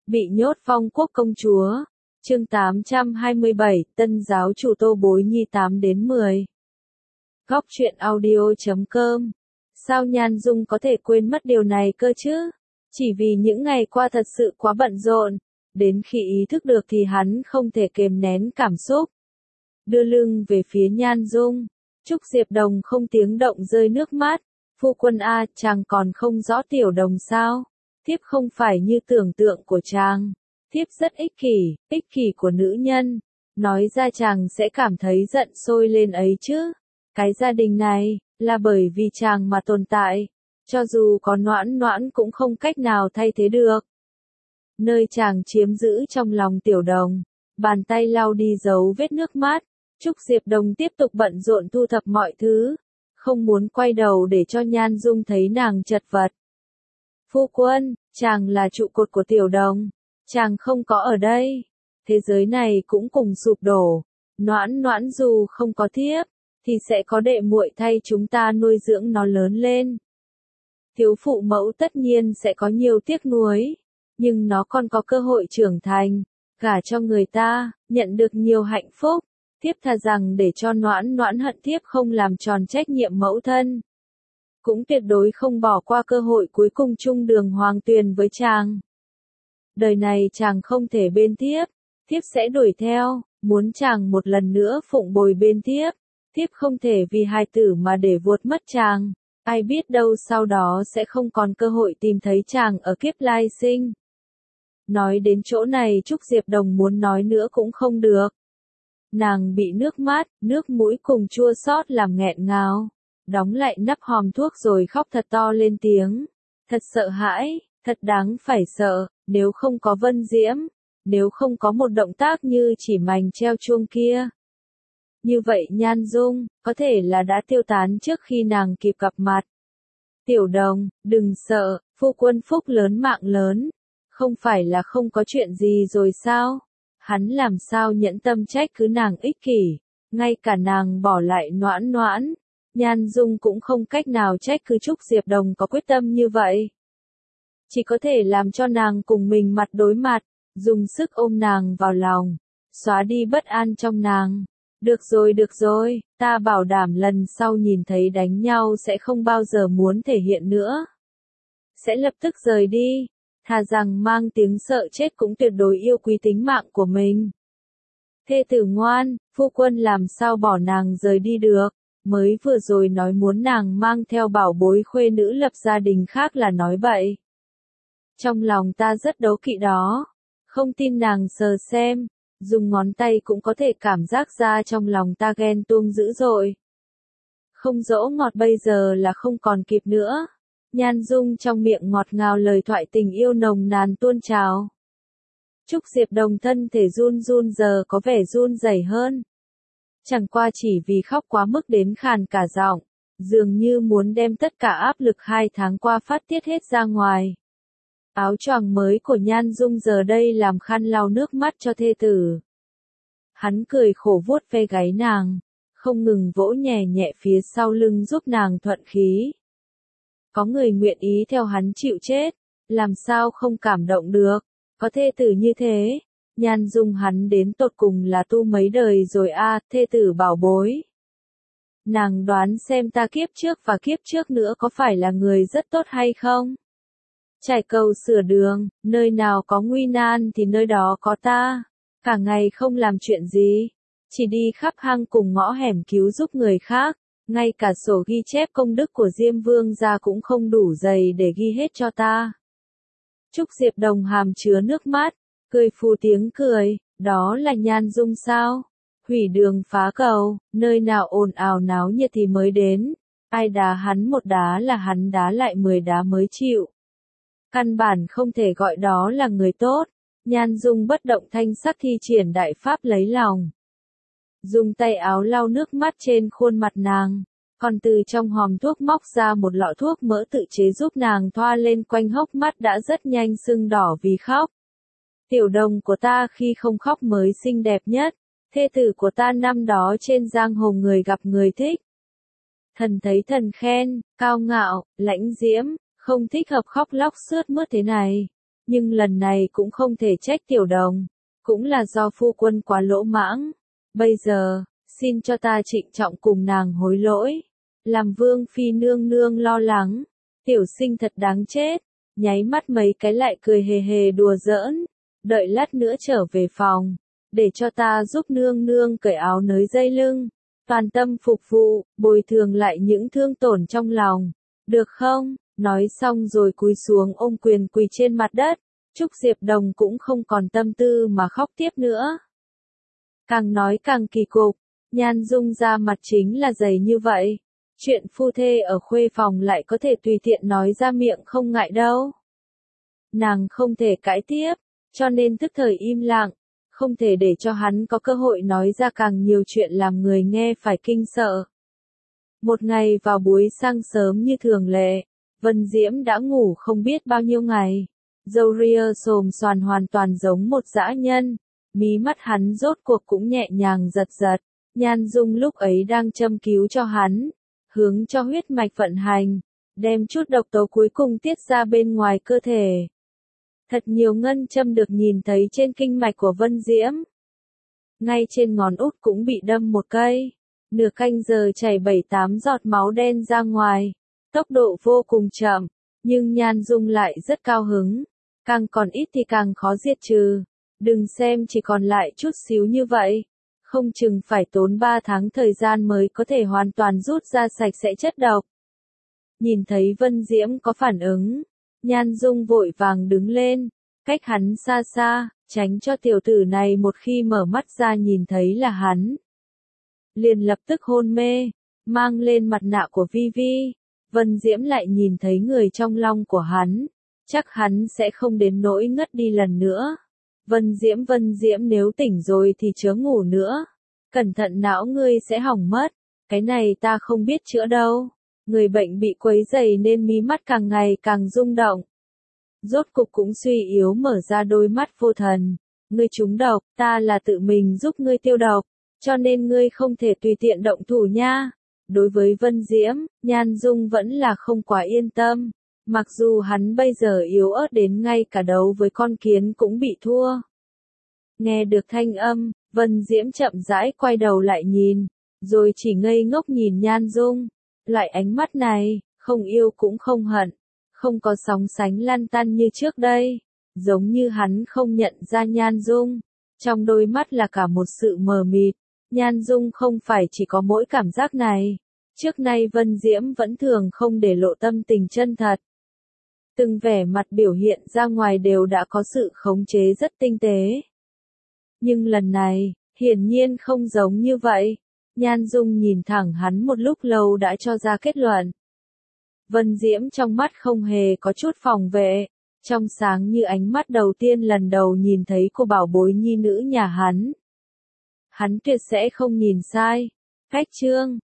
Bị nhốt phong quốc công chúa. Chương 827, Tân giáo chủ Tô Bối Nhi 8-10. Góc truyện audio.com. Sao Nhan Dung có thể quên mất điều này cơ chứ? Chỉ vì những ngày qua thật sự quá bận rộn, đến khi ý thức được thì hắn không thể kềm nén cảm xúc. Đưa lưng về phía Nhan Dung, Trúc Diệp Đồng không tiếng động rơi nước mắt. Phu quân a, chàng còn không rõ Tiểu Đồng sao? Thiếp không phải như tưởng tượng của chàng. Thiếp rất ích kỷ của nữ nhân. Nói ra chàng sẽ cảm thấy giận sôi lên ấy chứ. Cái gia đình này, là bởi vì chàng mà tồn tại. Cho dù có Noãn Noãn cũng không cách nào thay thế được. Nơi chàng chiếm giữ trong lòng Tiểu Đồng, bàn tay lau đi dấu vết nước mắt. Trúc Diệp Đồng tiếp tục bận rộn thu thập mọi thứ. Không muốn quay đầu để cho Nhan Dung thấy nàng chật vật. Phu quân, chàng là trụ cột của Tiểu Đồng. Chàng không có ở đây, thế giới này cũng cùng sụp đổ. Noãn Noãn dù không có thiếp, thì sẽ có đệ muội thay chúng ta nuôi dưỡng nó lớn lên. Thiếu phụ mẫu tất nhiên sẽ có nhiều tiếc nuối, nhưng nó còn có cơ hội trưởng thành, gả cho người ta, nhận được nhiều hạnh phúc. Thiếp thà rằng để cho Noãn Noãn hận thiếp không làm tròn trách nhiệm mẫu thân. Cũng tuyệt đối không bỏ qua cơ hội cuối cùng chung đường hoàng tuyền với chàng. Đời này chàng không thể bên thiếp, thiếp sẽ đuổi theo, muốn chàng một lần nữa phụng bồi bên thiếp. Thiếp không thể vì hài tử mà để vuột mất chàng, ai biết đâu sau đó sẽ không còn cơ hội tìm thấy chàng ở kiếp lai sinh. Nói đến chỗ này Trúc Diệp Đồng muốn nói nữa cũng không được. Nàng bị nước mắt, nước mũi cùng chua xót làm nghẹn ngào, đóng lại nắp hòm thuốc rồi khóc thật to lên tiếng. Thật sợ hãi, thật đáng phải sợ, nếu không có Vân Diễm, nếu không có một động tác như chỉ mảnh treo chuông kia. Như vậy Nhan Dung, có thể là đã tiêu tán trước khi nàng kịp gặp mặt. Tiểu Đồng, đừng sợ, phu quân phúc lớn mạng lớn, không phải là không có chuyện gì rồi sao? Hắn làm sao nhẫn tâm trách cứ nàng ích kỷ, ngay cả nàng bỏ lại Noãn Noãn, Nhan Dung cũng không cách nào trách cứ Trúc Diệp Đồng có quyết tâm như vậy. Chỉ có thể làm cho nàng cùng mình mặt đối mặt, dùng sức ôm nàng vào lòng, xóa đi bất an trong nàng. Được rồi, ta bảo đảm lần sau nhìn thấy đánh nhau sẽ không bao giờ muốn thể hiện nữa. Sẽ lập tức rời đi, thà rằng mang tiếng sợ chết cũng tuyệt đối yêu quý tính mạng của mình. Thê tử ngoan, phu quân làm sao bỏ nàng rời đi được, mới vừa rồi nói muốn nàng mang theo bảo bối khuê nữ lập gia đình khác là nói bậy. Trong lòng ta rất đố kỵ đó, không tin nàng sờ xem, dùng ngón tay cũng có thể cảm giác ra trong lòng ta ghen tuông dữ dội. Không dỗ ngọt bây giờ là không còn kịp nữa. Nhan Dung trong miệng ngọt ngào lời thoại tình yêu nồng nàn tuôn trào. Trúc Diệp Đồng thân thể run run giờ có vẻ run rẩy hơn. Chẳng qua chỉ vì khóc quá mức đến khàn cả giọng, dường như muốn đem tất cả áp lực 2 tháng qua phát tiết hết ra ngoài. Áo choàng mới của Nhan Dung giờ đây làm khăn lau nước mắt cho thê tử. Hắn cười khổ vuốt ve gáy nàng, không ngừng vỗ nhẹ nhẹ phía sau lưng giúp nàng thuận khí. Có người nguyện ý theo hắn chịu chết, làm sao không cảm động được, có thê tử như thế. Nhan Dung hắn đến tột cùng là tu mấy đời rồi a, thê tử bảo bối. Nàng đoán xem ta kiếp trước và kiếp trước nữa có phải là người rất tốt hay không? Trải cầu sửa đường, nơi nào có nguy nan thì nơi đó có ta. Cả ngày không làm chuyện gì, chỉ đi khắp hang cùng ngõ hẻm cứu giúp người khác. Ngay cả sổ ghi chép công đức của Diêm Vương gia cũng không đủ dày để ghi hết cho ta. Trúc Diệp Đồng hàm chứa nước mắt, cười phù tiếng cười, đó là Nhan Dung sao? Hủy đường phá cầu, nơi nào ồn ào náo nhiệt thì mới đến. Ai đá hắn một đá là hắn đá lại 10 đá mới chịu. Căn bản không thể gọi đó là người tốt. Nhan Dung bất động thanh sắc thi triển đại pháp lấy lòng. Dùng tay áo lau nước mắt trên khuôn mặt nàng, còn từ trong hòm thuốc móc ra một lọ thuốc mỡ tự chế giúp nàng thoa lên quanh hốc mắt đã rất nhanh sưng đỏ vì khóc. Tiểu Đồng của ta khi không khóc mới xinh đẹp nhất, thê tử của ta năm đó trên giang hồ người gặp người thích. Thần thấy thần khen, cao ngạo, lãnh diễm, không thích hợp khóc lóc sướt mướt thế này. Nhưng lần này cũng không thể trách Tiểu Đồng, cũng là do phu quân quá lỗ mãng. Bây giờ, xin cho ta trịnh trọng cùng nàng hối lỗi. Làm Vương Phi nương nương lo lắng, tiểu sinh thật đáng chết, nháy mắt mấy cái lại cười hề hề đùa giỡn, đợi lát nữa trở về phòng, để cho ta giúp nương nương cởi áo nới dây lưng, toàn tâm phục vụ, bồi thường lại những thương tổn trong lòng, được không? Nói xong rồi cúi xuống ôm quyền quỳ trên mặt đất, Trúc Diệp Đồng cũng không còn tâm tư mà khóc tiếp nữa. Càng nói càng kỳ cục, Nhan Dung ra mặt chính là dày như vậy. Chuyện phu thê ở khuê phòng lại có thể tùy tiện nói ra miệng không ngại đâu. Nàng không thể cãi tiếp, cho nên tức thời im lặng, không thể để cho hắn có cơ hội nói ra càng nhiều chuyện làm người nghe phải kinh sợ. Một ngày vào buổi sáng sớm như thường lệ, Vân Diễm đã ngủ không biết bao nhiêu ngày. Râu ria xồm xoàn hoàn toàn giống một dã nhân, mí mắt hắn rốt cuộc cũng nhẹ nhàng giật giật. Nhan Dung lúc ấy đang châm cứu cho hắn, hướng cho huyết mạch vận hành, đem chút độc tố cuối cùng tiết ra bên ngoài cơ thể. Thật nhiều ngân châm được nhìn thấy trên kinh mạch của Vân Diễm. Ngay trên ngón út cũng bị đâm một cây. Nửa canh giờ chảy 7-8 giọt máu đen ra ngoài. Tốc độ vô cùng chậm, nhưng Nhan Dung lại rất cao hứng. Càng còn ít thì càng khó diệt trừ. Đừng xem chỉ còn lại chút xíu như vậy. Không chừng phải tốn 3 tháng thời gian mới có thể hoàn toàn rút ra sạch sẽ chất độc. Nhìn thấy Vân Diễm có phản ứng, Nhan Dung vội vàng đứng lên, cách hắn xa xa, tránh cho tiểu tử này một khi mở mắt ra nhìn thấy là hắn. Liền lập tức hôn mê, mang lên mặt nạ của Vi Vi. Vân Diễm lại nhìn thấy người trong lòng của hắn, chắc hắn sẽ không đến nỗi ngất đi lần nữa. Vân Diễm nếu tỉnh rồi thì chớ ngủ nữa. Cẩn thận não ngươi sẽ hỏng mất. Cái này ta không biết chữa đâu. Người bệnh bị quấy rầy nên mí mắt càng ngày càng rung động. Rốt cục cũng suy yếu mở ra đôi mắt vô thần. Ngươi trúng độc, ta là tự mình giúp ngươi tiêu độc. Cho nên ngươi không thể tùy tiện động thủ nha. Đối với Vân Diễm, Nhan Dung vẫn là không quá yên tâm. Mặc dù hắn bây giờ yếu ớt đến ngay cả đấu với con kiến cũng bị thua. Nghe được thanh âm, Vân Diễm chậm rãi quay đầu lại nhìn, rồi chỉ ngây ngốc nhìn Nhan Dung. Loại ánh mắt này, không yêu cũng không hận, không có sóng sánh lăn tăn như trước đây, giống như hắn không nhận ra Nhan Dung. Trong đôi mắt là cả một sự mờ mịt, Nhan Dung không phải chỉ có mỗi cảm giác này. Trước nay Vân Diễm vẫn thường không để lộ tâm tình chân thật. Từng vẻ mặt biểu hiện ra ngoài đều đã có sự khống chế rất tinh tế. Nhưng lần này, hiển nhiên không giống như vậy. Nhan Dung nhìn thẳng hắn một lúc lâu đã cho ra kết luận. Vân Diễm trong mắt không hề có chút phòng vệ, trong sáng như ánh mắt đầu tiên lần đầu nhìn thấy cô bảo bối nhi nữ nhà hắn. Hắn tuyệt sẽ không nhìn sai. Cách chương